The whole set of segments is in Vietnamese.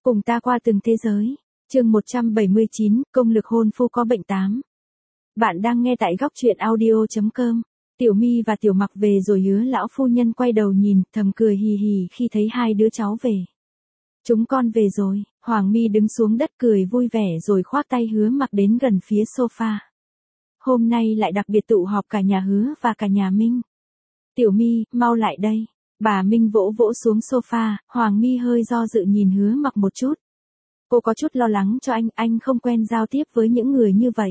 Cùng ta qua từng thế giới. Chương 179, công lực hôn phu có bệnh 8. Bạn đang nghe tại góc truyện audio.com. Tiểu My và Tiểu Mặc về rồi, Hứa lão phu nhân quay đầu nhìn, thầm cười hì hì khi thấy hai đứa cháu về. Chúng con về rồi. Hoàng My đứng xuống đất cười vui vẻ rồi khoác tay Hứa Mặc đến gần phía sofa. Hôm nay lại đặc biệt tụ họp cả nhà Hứa và cả nhà Minh. Tiểu My, mau lại đây. Bà Minh vỗ vỗ xuống sofa. Hoàng My hơi do dự nhìn Hứa Mặc một chút. Cô có chút lo lắng cho anh không quen giao tiếp với những người như vậy.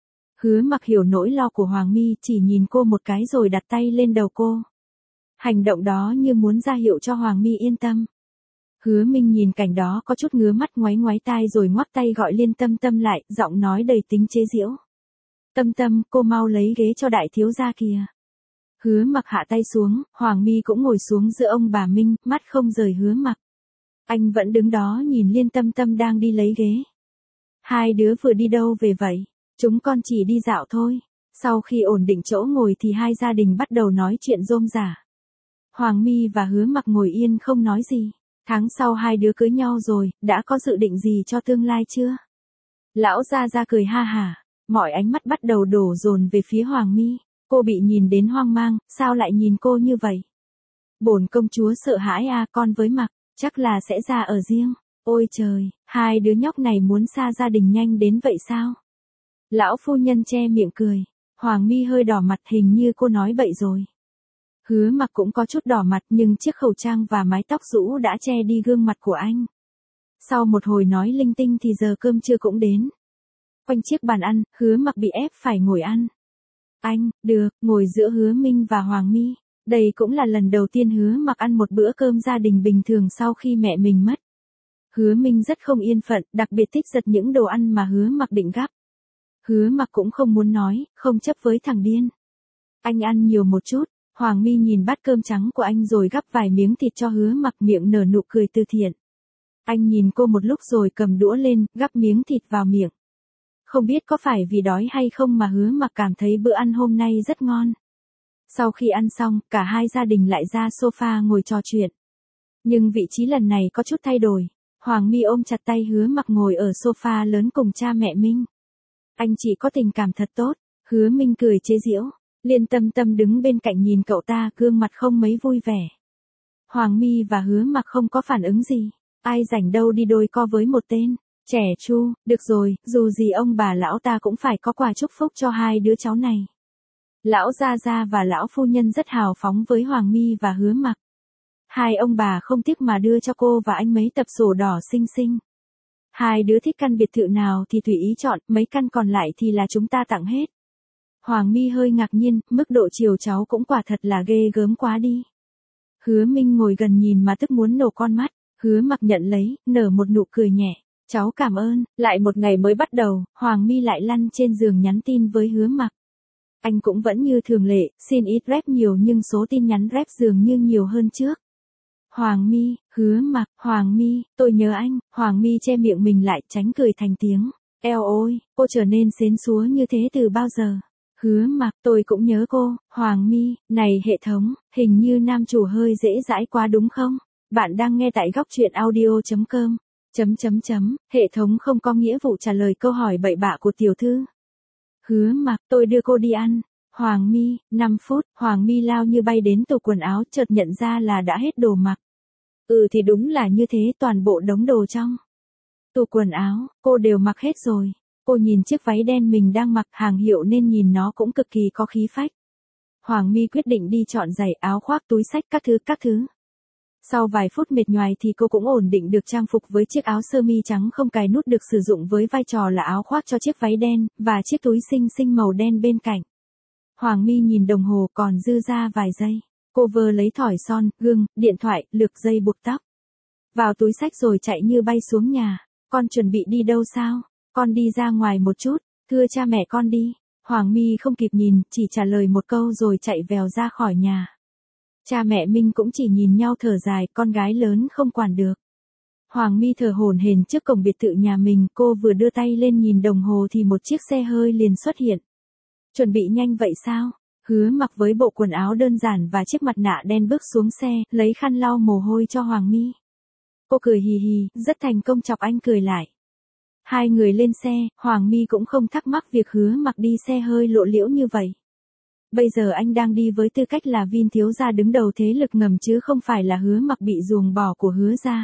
Hứa Mặc hiểu nỗi lo của Hoàng My, chỉ nhìn cô một cái rồi đặt tay lên đầu cô. Hành động đó như muốn ra hiệu cho Hoàng My yên tâm. Hứa Minh nhìn cảnh đó có chút ngứa mắt, ngoáy ngoáy tai rồi ngoắc tay gọi Liên Tâm Tâm lại, giọng nói đầy tính chế giễu. Tâm Tâm, cô mau lấy ghế cho đại thiếu gia kìa. Hứa Mặc hạ tay xuống, Hoàng My cũng ngồi xuống giữa ông bà Minh, mắt không rời Hứa Mặc. Anh vẫn đứng đó nhìn Liên Tâm Tâm đang đi lấy ghế. Hai đứa vừa đi đâu về vậy? Chúng con chỉ đi dạo thôi. Sau khi ổn định chỗ ngồi thì hai gia đình bắt đầu nói chuyện rôm rả. Hoàng My và Hứa Mặc ngồi yên không nói gì. Tháng sau hai đứa cưới nhau rồi, đã có dự định gì cho tương lai chưa? Lão gia gia cười ha hả. Mọi ánh mắt bắt đầu đổ dồn về phía Hoàng My. Cô bị nhìn đến hoang mang, sao lại nhìn cô như vậy? Bổn công chúa sợ hãi à, con với Mặc, chắc là sẽ ra ở riêng. Ôi trời, hai đứa nhóc này muốn xa gia đình nhanh đến vậy sao? Lão phu nhân che miệng cười. Hoàng My hơi đỏ mặt, hình như cô nói bậy rồi. Hứa Mặc cũng có chút đỏ mặt, nhưng chiếc khẩu trang và mái tóc rũ đã che đi gương mặt của anh. Sau một hồi nói linh tinh thì giờ cơm trưa cũng đến. Quanh chiếc bàn ăn, Hứa Mặc bị ép phải ngồi ăn. Anh, được, ngồi giữa Hứa Minh và Hoàng My. Đây cũng là lần đầu tiên Hứa Mặc ăn một bữa cơm gia đình bình thường sau khi mẹ mình mất. Hứa Minh rất không yên phận, đặc biệt thích giật những đồ ăn mà Hứa Mặc định gắp. Hứa Mặc cũng không muốn nói, không chấp với thằng điên. Anh ăn nhiều một chút. Hoàng My nhìn bát cơm trắng của anh rồi gắp vài miếng thịt cho Hứa Mặc, miệng nở nụ cười từ thiện. Anh nhìn cô một lúc rồi cầm đũa lên, gắp miếng thịt vào miệng. Không biết có phải vì đói hay không mà Hứa Mặc cảm thấy bữa ăn hôm nay rất ngon. Sau khi ăn xong, cả hai gia đình lại ra sofa ngồi trò chuyện. Nhưng vị trí lần này có chút thay đổi. Hoàng My ôm chặt tay Hứa Mặc ngồi ở sofa lớn cùng cha mẹ Minh. Anh chị có tình cảm thật tốt. Hứa Minh cười chế giễu. Liên Tâm Tâm đứng bên cạnh nhìn cậu ta, gương mặt không mấy vui vẻ. Hoàng My và Hứa Mặc không có phản ứng gì. Ai rảnh đâu đi đôi co với một tên trẻ tru. Được rồi, dù gì ông bà lão ta cũng phải có quà chúc phúc cho hai đứa cháu này. Lão gia gia và lão phu nhân rất hào phóng với Hoàng My và Hứa Mặc. Hai ông bà không tiếc mà đưa cho cô và anh mấy tập sổ đỏ xinh xinh. Hai đứa thích căn biệt thự nào thì tùy ý chọn, mấy căn còn lại thì là chúng ta tặng hết. Hoàng My hơi ngạc nhiên, mức độ chiều cháu cũng quả thật là ghê gớm quá đi. Hứa Minh ngồi gần nhìn mà tức muốn nổ con mắt. Hứa Mặc nhận lấy, nở một nụ cười nhẹ. Cháu cảm ơn. Lại một ngày mới bắt đầu, Hoàng My lại lăn trên giường nhắn tin với Hứa Mặc. Anh cũng vẫn như thường lệ, xin ít rep nhiều nhưng số tin nhắn rep dường như nhiều hơn trước. Hoàng My, Hứa Mặc, Hoàng My, tôi nhớ anh. Hoàng My che miệng mình lại, tránh cười thành tiếng. Eo ôi, cô trở nên xến xúa như thế từ bao giờ? Hứa Mặc, tôi cũng nhớ cô. Hoàng My, này hệ thống, hình như nam chủ hơi dễ dãi quá đúng không? Bạn đang nghe tại góc truyện audio.com. Hệ thống không có nghĩa vụ trả lời câu hỏi bậy bạ của tiểu thư. Hứa Mặc, tôi đưa cô đi ăn. Hoàng My, 5 phút, Hoàng My lao như bay đến tủ quần áo, chợt nhận ra là đã hết đồ mặc. Thì đúng là như thế, toàn bộ đống đồ trong tủ quần áo, cô đều mặc hết rồi. Cô nhìn chiếc váy đen mình đang mặc, hàng hiệu nên nhìn nó cũng cực kỳ có khí phách. Hoàng My quyết định đi chọn giày, áo khoác, túi xách các thứ. Sau vài phút mệt nhoài thì cô cũng ổn định được trang phục với chiếc áo sơ mi trắng không cài nút được sử dụng với vai trò là áo khoác cho chiếc váy đen, và chiếc túi xinh xinh màu đen bên cạnh. Hoàng My nhìn đồng hồ còn dư ra vài giây. Cô vơ lấy thỏi son, gương, điện thoại, lược dây buộc tóc. Vào túi xách rồi chạy như bay xuống nhà. Con chuẩn bị đi đâu sao? Con đi ra ngoài một chút, thưa cha mẹ con đi. Hoàng My không kịp nhìn, chỉ trả lời một câu rồi chạy vèo ra khỏi nhà. Cha mẹ Minh cũng chỉ nhìn nhau thở dài, con gái lớn không quản được. Hoàng My thở hổn hển trước cổng biệt thự nhà mình, cô vừa đưa tay lên nhìn đồng hồ thì một chiếc xe hơi liền xuất hiện. Chuẩn bị nhanh vậy sao? Hứa Mặc với bộ quần áo đơn giản và chiếc mặt nạ đen bước xuống xe, lấy khăn lau mồ hôi cho Hoàng My. Cô cười hì hì, rất thành công chọc anh cười lại. Hai người lên xe, Hoàng My cũng không thắc mắc việc Hứa Mặc đi xe hơi lộ liễu như vậy. Bây giờ anh đang đi với tư cách là Vin thiếu gia đứng đầu thế lực ngầm chứ không phải là Hứa Mặc bị ruồng bỏ của Hứa gia.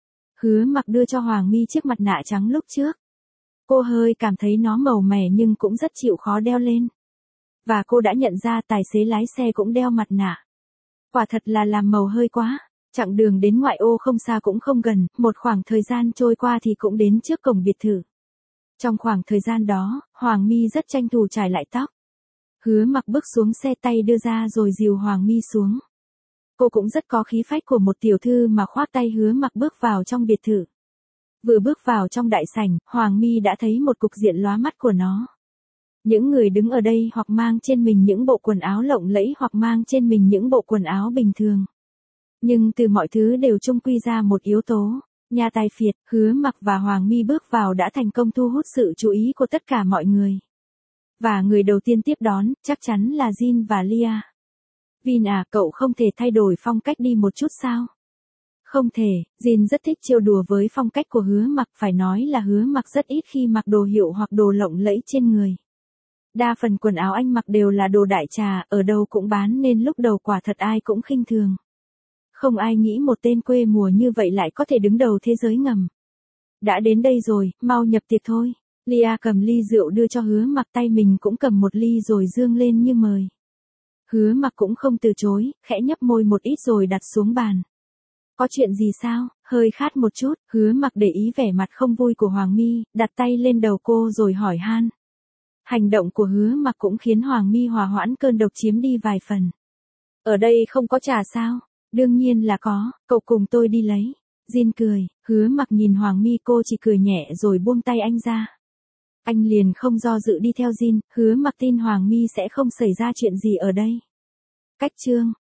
Hứa Mặc đưa cho Hoàng My chiếc mặt nạ trắng lúc trước. Cô hơi cảm thấy nó màu mè nhưng cũng rất chịu khó đeo lên. Và cô đã nhận ra tài xế lái xe cũng đeo mặt nạ. Quả thật là làm màu hơi quá. Chặng đường đến ngoại ô không xa cũng không gần, một khoảng thời gian trôi qua thì cũng đến trước cổng biệt thự. Trong khoảng thời gian đó, Hoàng My rất tranh thủ trải lại tóc. Hứa Mặc bước xuống xe, tay đưa ra rồi dìu Hoàng My xuống. Cô cũng rất có khí phách của một tiểu thư mà khoác tay Hứa Mặc bước vào trong biệt thự. Vừa bước vào trong đại sảnh, Hoàng My đã thấy một cục diện lóa mắt của nó. Những người đứng ở đây hoặc mang trên mình những bộ quần áo lộng lẫy hoặc mang trên mình những bộ quần áo bình thường. Nhưng từ mọi thứ đều chung quy ra một yếu tố, nhà tài phiệt. Hứa Mặc và Hoàng My bước vào đã thành công thu hút sự chú ý của tất cả mọi người. Và người đầu tiên tiếp đón, chắc chắn là Jin và Lia. Vin à, cậu không thể thay đổi phong cách đi một chút sao? Không thể, Jin rất thích trêu đùa với phong cách của Hứa Mặc, phải nói là Hứa Mặc rất ít khi mặc đồ hiệu hoặc đồ lộng lẫy trên người. Đa phần quần áo anh mặc đều là đồ đại trà, ở đâu cũng bán nên lúc đầu quả thật ai cũng khinh thường. Không ai nghĩ một tên quê mùa như vậy lại có thể đứng đầu thế giới ngầm. Đã đến đây rồi, mau nhập tiệc thôi. Lia cầm ly rượu đưa cho Hứa Mặc, tay mình cũng cầm một ly rồi dương lên như mời. Hứa Mặc cũng không từ chối, khẽ nhấp môi một ít rồi đặt xuống bàn. Có chuyện gì sao? Hơi khát một chút. Hứa Mặc để ý vẻ mặt không vui của Hoàng My, đặt tay lên đầu cô rồi hỏi han. Hành động của Hứa Mặc cũng khiến Hoàng My hòa hoãn cơn độc chiếm đi vài phần. Ở đây không có trà sao? Đương nhiên là có, cậu cùng tôi đi lấy. Jin cười. Hứa Mặc nhìn Hoàng My, cô chỉ cười nhẹ rồi buông tay anh ra. Anh liền không do dự đi theo Jin. Hứa Mặc tin Hoàng My sẽ không xảy ra chuyện gì ở đây. Cách chương